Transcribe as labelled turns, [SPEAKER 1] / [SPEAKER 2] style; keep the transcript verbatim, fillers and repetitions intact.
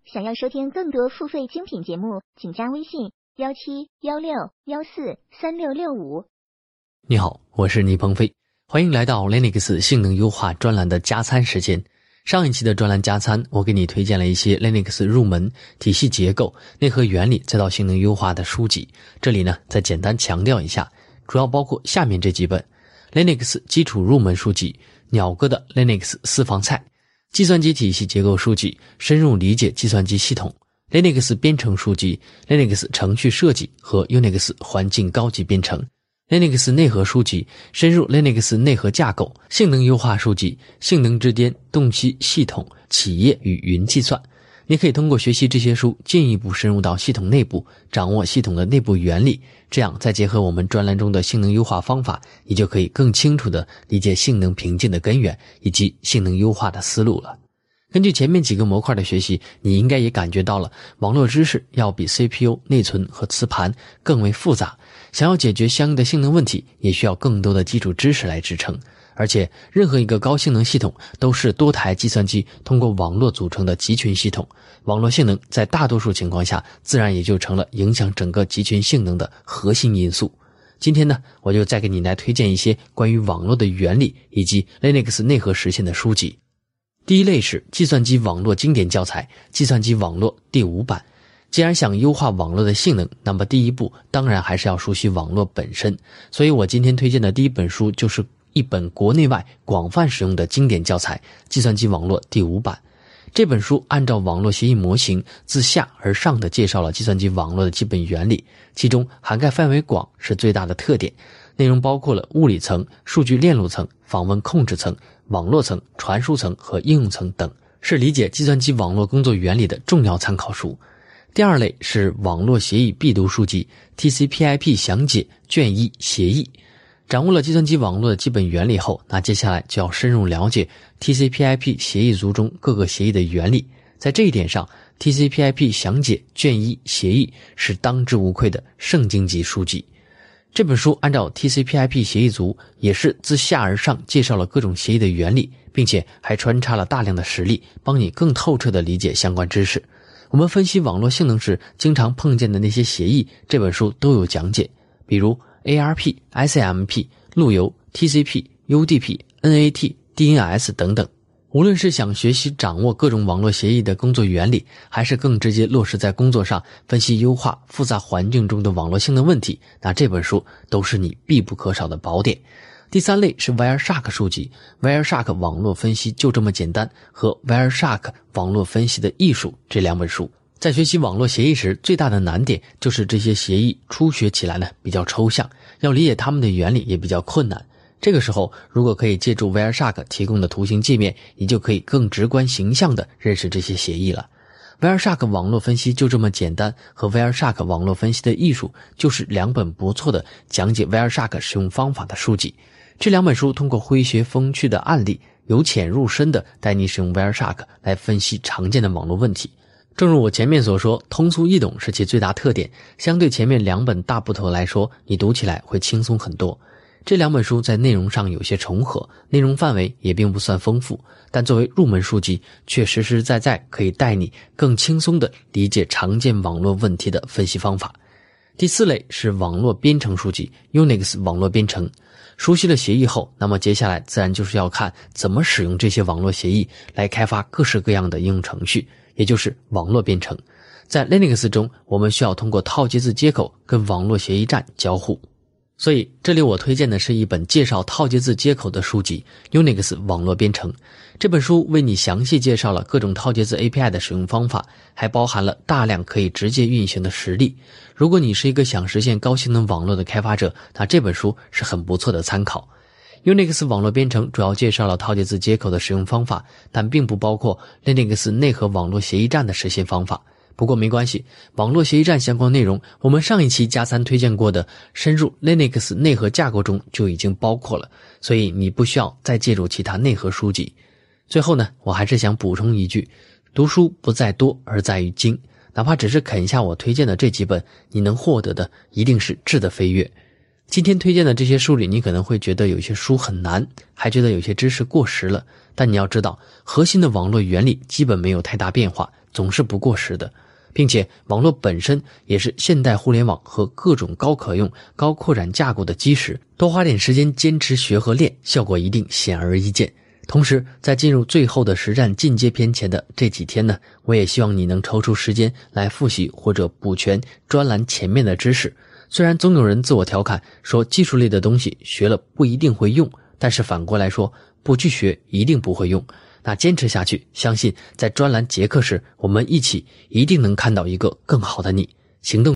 [SPEAKER 1] 想要收听更多付费精品节目，请加微信幺七幺六幺四三六六五。
[SPEAKER 2] 你好，我是倪鹏飞，欢迎来到 Linux 性能优化专栏的加餐时间。上一期的专栏加餐，我给你推荐了一些 Linux 入门、体系结构、内核原理再到性能优化的书籍。这里呢，再简单强调一下，主要包括下面这几本 Linux 基础入门书籍，鸟哥的 Linux 私房菜，计算机体系结构书籍，深入理解计算机系统， Linux 编程书籍， Linux 程序设计和 Unix 环境高级编程， Linux 内核书籍，深入 Linux 内核架构，性能优化书籍，性能之巅，洞悉系统、企业与云计算。你可以通过学习这些书进一步深入到系统内部，掌握系统的内部原理，这样再结合我们专栏中的性能优化方法，你就可以更清楚地理解性能瓶颈的根源以及性能优化的思路了。根据前面几个模块的学习，你应该也感觉到了，网络知识要比 C P U、内存和磁盘更为复杂，想要解决相应的性能问题，也需要更多的基础知识来支撑。而且任何一个高性能系统都是多台计算机通过网络组成的集群系统，网络性能在大多数情况下自然也就成了影响整个集群性能的核心因素。今天呢，我就再给你来推荐一些关于网络的原理以及 Linux 内核实现的书籍。第一类是计算机网络经典教材，计算机网络第五版。既然想优化网络的性能，那么第一步当然还是要熟悉网络本身，所以我今天推荐的第一本书就是一本国内外广泛使用的经典教材，计算机网络第五版。这本书按照网络协议模型自下而上地介绍了计算机网络的基本原理，其中涵盖范围广是最大的特点，内容包括了物理层、数据链路层、访问控制层、网络层、传输层和应用层等，是理解计算机网络工作原理的重要参考书。第二类是网络协议必读书籍， T C P I P 详解卷一协议。掌握了计算机网络的基本原理后，那接下来就要深入了解 T C P I P 协议族中各个协议的原理。在这一点上， T C P I P 详解卷一协议是当之无愧的圣经级书籍。这本书按照 T C P I P 协议族，也是自下而上介绍了各种协议的原理，并且还穿插了大量的实例，帮你更透彻地理解相关知识。我们分析网络性能时经常碰见的那些协议，这本书都有讲解，比如 A R P、S M P、路由、T C P、U D P、N A T、D N S 等等。无论是想学习掌握各种网络协议的工作原理，还是更直接落实在工作上分析优化复杂环境中的网络性能问题，那这本书都是你必不可少的宝典。第三类是 Wireshark 书籍， Wireshark 网络分析就这么简单和 Wireshark 网络分析的艺术这两本书。在学习网络协议时，最大的难点就是这些协议初学起来呢比较抽象，要理解它们的原理也比较困难。这个时候如果可以借助 Wireshark 提供的图形界面，你就可以更直观形象地认识这些协议了。Wireshark 网络分析就这么简单和 Wireshark 网络分析的艺术就是两本不错的讲解 Wireshark 使用方法的书籍。这两本书通过诙谐风趣的案例，由浅入深地带你使用 Wireshark 来分析常见的网络问题。正如我前面所说，通俗易懂是其最大特点，相对前面两本大部头来说，你读起来会轻松很多。这两本书在内容上有些重合，内容范围也并不算丰富，但作为入门书籍，却实实在在可以带你更轻松地理解常见网络问题的分析方法。第四类是网络编程书籍， Unix 网络编程。熟悉了协议后，那么接下来自然就是要看怎么使用这些网络协议来开发各式各样的应用程序，也就是网络编程。在 Linux 中，我们需要通过套接字接口跟网络协议站交互。所以这里我推荐的是一本介绍套接字接口的书籍， Unix 网络编程。这本书为你详细介绍了各种套接字 A P I 的使用方法，还包含了大量可以直接运行的实例。如果你是一个想实现高性能网络的开发者，那这本书是很不错的参考。Unix 网络编程主要介绍了套接字接口的使用方法，但并不包括 Linux 内核网络协议站的实现方法。不过没关系，网络协议站相关内容我们上一期加餐推荐过的深入 Linux 内核架构中就已经包括了，所以你不需要再借助其他内核书籍。最后呢，我还是想补充一句，读书不在多而在于精，哪怕只是啃下我推荐的这几本，你能获得的一定是质的飞跃。 今天推荐的这些书里，你可能会觉得有些书很难，还觉得有些知识过时了，但你要知道，核心的网络原理基本没有太大变化，总是不过时的，并且网络本身也是现代互联网和各种高可用、高扩展架构的基石，多花点时间坚持学和练，效果一定显而易见。同时，在进入最后的实战进阶篇前的这几天呢，我也希望你能抽出时间来复习或者补全专栏前面的知识。虽然总有人自我调侃说技术类的东西学了不一定会用，但是反过来说，不去学一定不会用。那坚持下去，相信在专栏结课时，我们一起一定能看到一个更好的你。行动